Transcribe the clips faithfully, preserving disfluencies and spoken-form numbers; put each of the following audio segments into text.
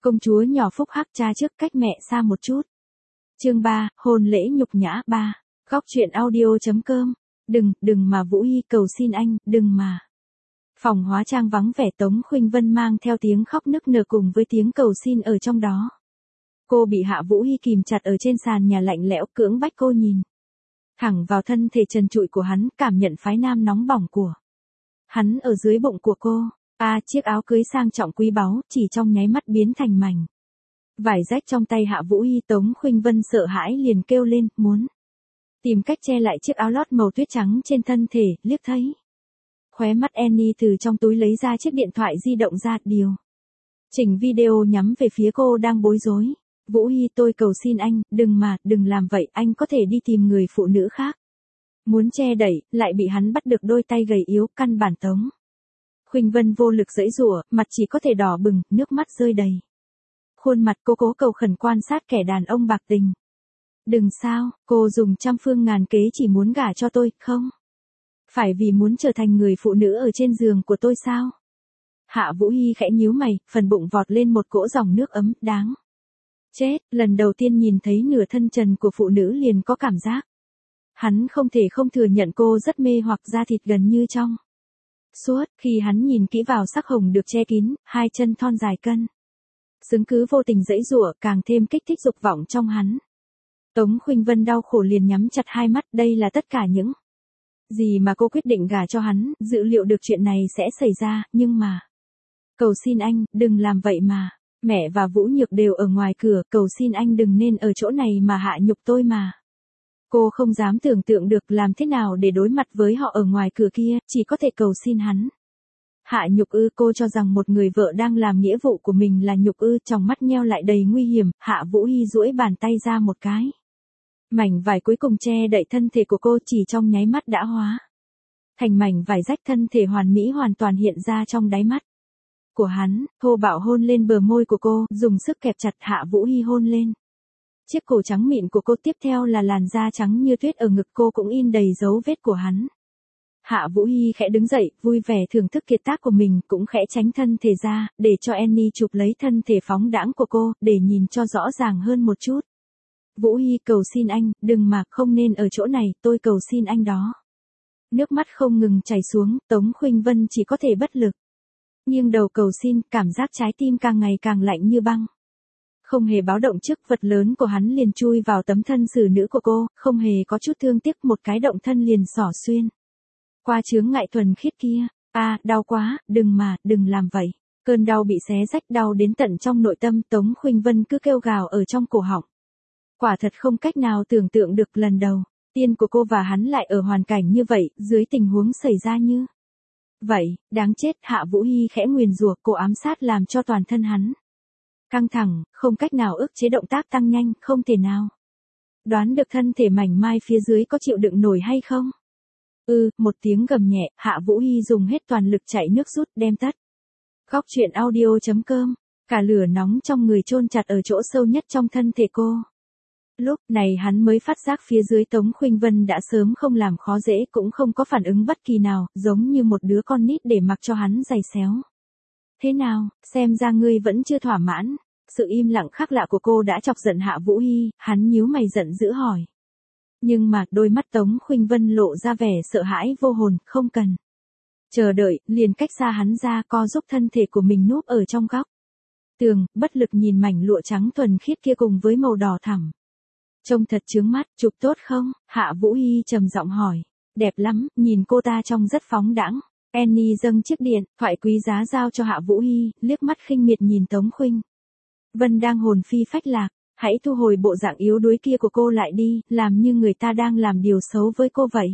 Công chúa nhỏ phúc hắc cha trước cách mẹ xa một chút. Chương ba, hôn lễ nhục nhã ba. Góc truyện audio.com. Đừng, đừng mà Vũ Hy cầu xin anh, đừng mà. Phòng hóa trang vắng vẻ, Tống Khuynh Vân mang theo tiếng khóc nức nở cùng với tiếng cầu xin ở trong đó. Cô bị Hạ Vũ Hy kìm chặt ở trên sàn nhà lạnh lẽo, cưỡng bách cô nhìn thẳng vào thân thể trần trụi của hắn, cảm nhận phái nam nóng bỏng của hắn ở dưới bụng của cô. A, à, chiếc áo cưới sang trọng quý báu chỉ trong nháy mắt biến thành mảnh vải rách trong tay Hạ Vũ Hy. Tống Khuynh Vân sợ hãi liền kêu lên, muốn tìm cách che lại chiếc áo lót màu tuyết trắng trên thân thể. Liếc thấy khóe mắt Annie từ trong túi lấy ra chiếc điện thoại di động ra, điều chỉnh video nhắm về phía cô đang bối rối. Vũ Hy, tôi cầu xin anh, đừng mà, đừng làm vậy, anh có thể đi tìm người phụ nữ khác. Muốn che đẩy, lại bị hắn bắt được đôi tay gầy yếu, căn bản Tống Khuynh Vân vô lực giãy giụa, mặt chỉ có thể đỏ bừng, nước mắt rơi đầy khuôn mặt. Cô cố cầu khẩn quan sát kẻ đàn ông bạc tình. Đừng sao, cô dùng trăm phương ngàn kế chỉ muốn gả cho tôi, không? Phải vì muốn trở thành người phụ nữ ở trên giường của tôi sao? Hạ Vũ Hy khẽ nhíu mày, phần bụng vọt lên một cỗ dòng nước ấm, đáng chết, lần đầu tiên nhìn thấy nửa thân trần của phụ nữ liền có cảm giác. Hắn không thể không thừa nhận cô rất mê hoặc, da thịt gần như trong suốt. Khi hắn nhìn kỹ vào sắc hồng được che kín, hai chân thon dài cân xứng cứ vô tình giãy giụa, càng thêm kích thích dục vọng trong hắn. Tống Khuynh Vân đau khổ liền nhắm chặt hai mắt, đây là tất cả những gì mà cô quyết định gả cho hắn, dự liệu được chuyện này sẽ xảy ra, nhưng mà... Cầu xin anh, đừng làm vậy mà. Mẹ và Vũ Nhược đều ở ngoài cửa, cầu xin anh đừng nên ở chỗ này mà hạ nhục tôi mà. Cô không dám tưởng tượng được làm thế nào để đối mặt với họ ở ngoài cửa kia, chỉ có thể cầu xin hắn. Hạ nhục ư? Cô cho rằng một người vợ đang làm nghĩa vụ của mình là nhục ư? Trong mắt nheo lại đầy nguy hiểm, Hạ Vũ Hy duỗi bàn tay ra một cái. Mảnh vải cuối cùng che đậy thân thể của cô chỉ trong nháy mắt đã hóa thành mảnh vải rách, thân thể hoàn mỹ hoàn toàn hiện ra trong đáy mắt của hắn. Thô bạo hôn lên bờ môi của cô, dùng sức kẹp chặt. Hạ Vũ Hy hôn lên chiếc cổ trắng mịn của cô, tiếp theo là làn da trắng như tuyết ở ngực cô cũng in đầy dấu vết của hắn. Hạ Vũ Hy khẽ đứng dậy, vui vẻ thưởng thức kiệt tác của mình, cũng khẽ tránh thân thể ra, để cho Annie chụp lấy thân thể phóng đãng của cô, để nhìn cho rõ ràng hơn một chút. Vũ Hy, cầu xin anh, đừng mà, không nên ở chỗ này, tôi cầu xin anh đó. Nước mắt không ngừng chảy xuống, Tống Khuynh Vân chỉ có thể bất lực nghiêng đầu cầu xin, cảm giác trái tim càng ngày càng lạnh như băng. Không hề báo động trước, vật lớn của hắn liền chui vào tấm thân xử nữ của cô, không hề có chút thương tiếc, một cái động thân liền xỏ xuyên qua chướng ngại thuần khiết kia. A, à, đau quá, đừng mà, đừng làm vậy. Cơn đau bị xé rách, đau đến tận trong nội tâm. Tống Khuynh Vân cứ kêu gào ở trong cổ họng. Quả thật không cách nào tưởng tượng được, lần đầu tiên của cô và hắn lại ở hoàn cảnh như vậy, dưới tình huống xảy ra như vậy. Đáng chết. Hạ Vũ Hy khẽ nguyền rủa, cô ám sát làm cho toàn thân hắn căng thẳng, không cách nào ức chế động tác tăng nhanh, không thể nào đoán được thân thể mảnh mai phía dưới có chịu đựng nổi hay không. Ừ, một tiếng gầm nhẹ, Hạ Vũ Hy dùng hết toàn lực chạy nước rút, đem tất. Góc truyện audio.com. Cả lửa nóng trong người chôn chặt ở chỗ sâu nhất trong thân thể cô. Lúc này hắn mới phát giác phía dưới Tống Khuynh Vân đã sớm không làm khó dễ, cũng không có phản ứng bất kỳ nào, giống như một đứa con nít để mặc cho hắn giày xéo. Thế nào, xem ra ngươi vẫn chưa thỏa mãn. Sự im lặng khác lạ của cô đã chọc giận Hạ Vũ Hy, hắn nhíu mày giận dữ hỏi. Nhưng mà, đôi mắt Tống Khuynh Vân lộ ra vẻ sợ hãi vô hồn, không cần chờ đợi, liền cách xa hắn ra, co giúp thân thể của mình núp ở trong góc tường, bất lực nhìn mảnh lụa trắng thuần khiết kia cùng với màu đỏ thẳm. Trông thật chướng mắt, chụp tốt không? Hạ Vũ Hy trầm giọng hỏi. Đẹp lắm, nhìn cô ta trông rất phóng đãng. Annie dâng chiếc điện thoại quý giá giao cho Hạ Vũ Hy, liếc mắt khinh miệt nhìn Tống Khuynh Vân đang hồn phi phách lạc. Hãy thu hồi bộ dạng yếu đuối kia của cô lại đi, làm như người ta đang làm điều xấu với cô vậy.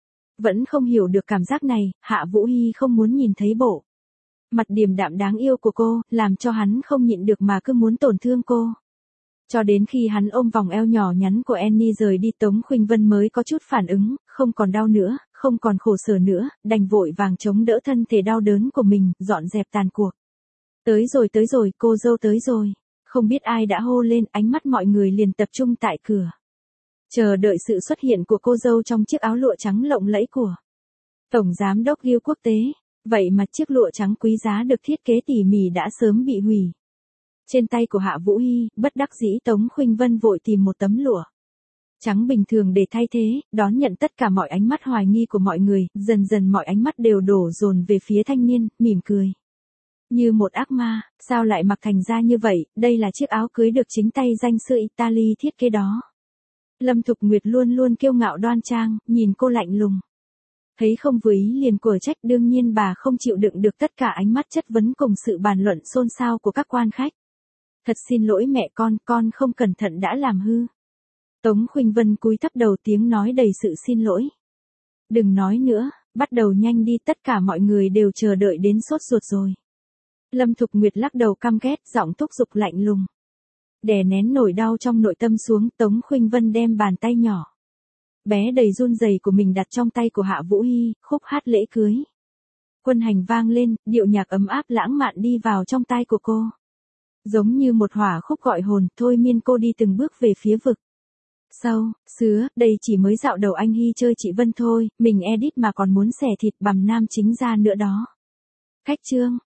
Vẫn không hiểu được cảm giác này, Hạ Vũ Hy không muốn nhìn thấy bộ mặt điềm đạm đáng yêu của cô, làm cho hắn không nhịn được mà cứ muốn tổn thương cô. Cho đến khi hắn ôm vòng eo nhỏ nhắn của Annie rời đi, Tống Khuynh Vân mới có chút phản ứng, không còn đau nữa, không còn khổ sở nữa, đành vội vàng chống đỡ thân thể đau đớn của mình, dọn dẹp tàn cuộc. Tới rồi tới rồi, cô dâu tới rồi. Không biết ai đã hô lên, ánh mắt mọi người liền tập trung tại cửa, chờ đợi sự xuất hiện của cô dâu trong chiếc áo lụa trắng lộng lẫy của Tổng Giám đốc Gil Quốc tế. Vậy mà chiếc lụa trắng quý giá được thiết kế tỉ mỉ đã sớm bị hủy Trên tay của Hạ Vũ Hy, bất đắc dĩ Tống Khuynh Vân vội tìm một tấm lụa trắng bình thường để thay thế, đón nhận tất cả mọi ánh mắt hoài nghi của mọi người, dần dần mọi ánh mắt đều đổ dồn về phía thanh niên, mỉm cười. Như một ác ma, sao lại mặc thành ra như vậy, đây là chiếc áo cưới được chính tay danh sư Italy thiết kế đó. Lâm Thục Nguyệt luôn luôn kiêu ngạo đoan trang, nhìn cô lạnh lùng. Thấy không vừa ý liền quở trách, đương nhiên bà không chịu đựng được tất cả ánh mắt chất vấn cùng sự bàn luận xôn xao của các quan khách. Thật xin lỗi mẹ con, con không cẩn thận đã làm hư. Tống Khuynh Vân cúi thấp đầu, tiếng nói đầy sự xin lỗi. Đừng nói nữa, bắt đầu nhanh đi, tất cả mọi người đều chờ đợi đến sốt ruột rồi. Lâm Thục Nguyệt lắc đầu căm ghét, giọng thúc giục lạnh lùng. Đè nén nỗi đau trong nội tâm xuống, Tống Khuynh Vân đem bàn tay nhỏ bé đầy run rẩy của mình đặt trong tay của Hạ Vũ Hy, khúc hát lễ cưới. Quân hành vang lên, điệu nhạc ấm áp lãng mạn đi vào trong tai của cô. Giống như một hỏa khúc gọi hồn, thôi miên cô đi từng bước về phía vực sâu. Sứa, đây chỉ mới dạo đầu anh Hy chơi chị Vân thôi, mình edit mà còn muốn xẻ thịt bằm nam chính ra nữa đó. Khách trương,